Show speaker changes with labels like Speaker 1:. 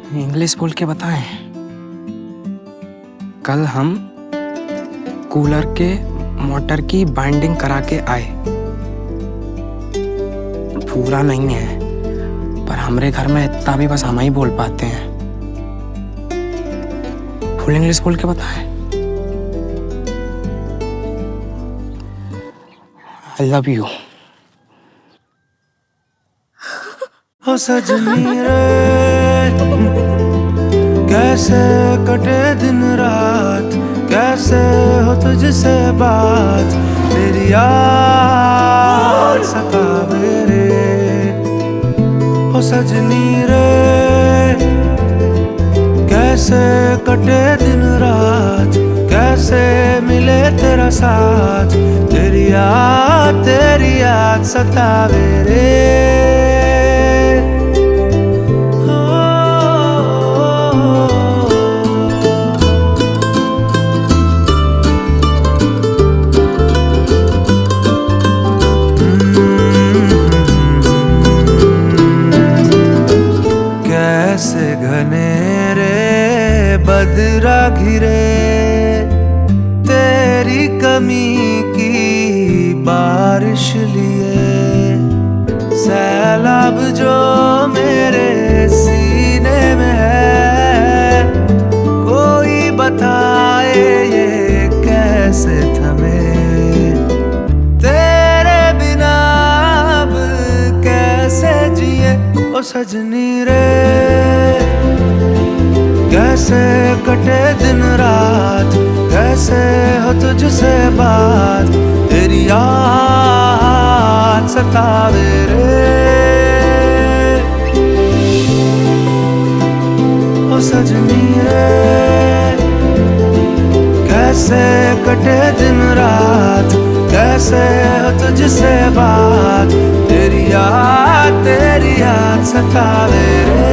Speaker 1: English बोल के बताएं। कल हम कूलर के मोटर की बाइंडिंग करा के आए। पूरा नहीं है, पर हमरे घर में इतना भी बस हम ही बोल पाते हैं। फुल इंग्लिश बोल के बताएं। I love you.
Speaker 2: ओ सजनी रे, कैसे कटे दिन रात, कैसे हो तुझसे बात, तेरी याद सतावे रे। ओ सजनी रे, कैसे कटे दिन रात, कैसे मिले तेरा साथ, तेरी याद सतावे रे। कैसे घनेरे बदरा घिरे, तेरी कमी की बारिश लिए, सैलाब जो मेरे सीने में है, कोई बताए ये कैसे थमे, तेरे बिना अब कैसे जिए। ओ सजनी रे, कैसे कटे दिन रात, कैसे हो तुझसे बात, तेरी याद सतावे रे। ओ सजनी रे, कैसे कटे दिन रात, कैसे हो तुझसे बात, तेरी याद सतावे रे।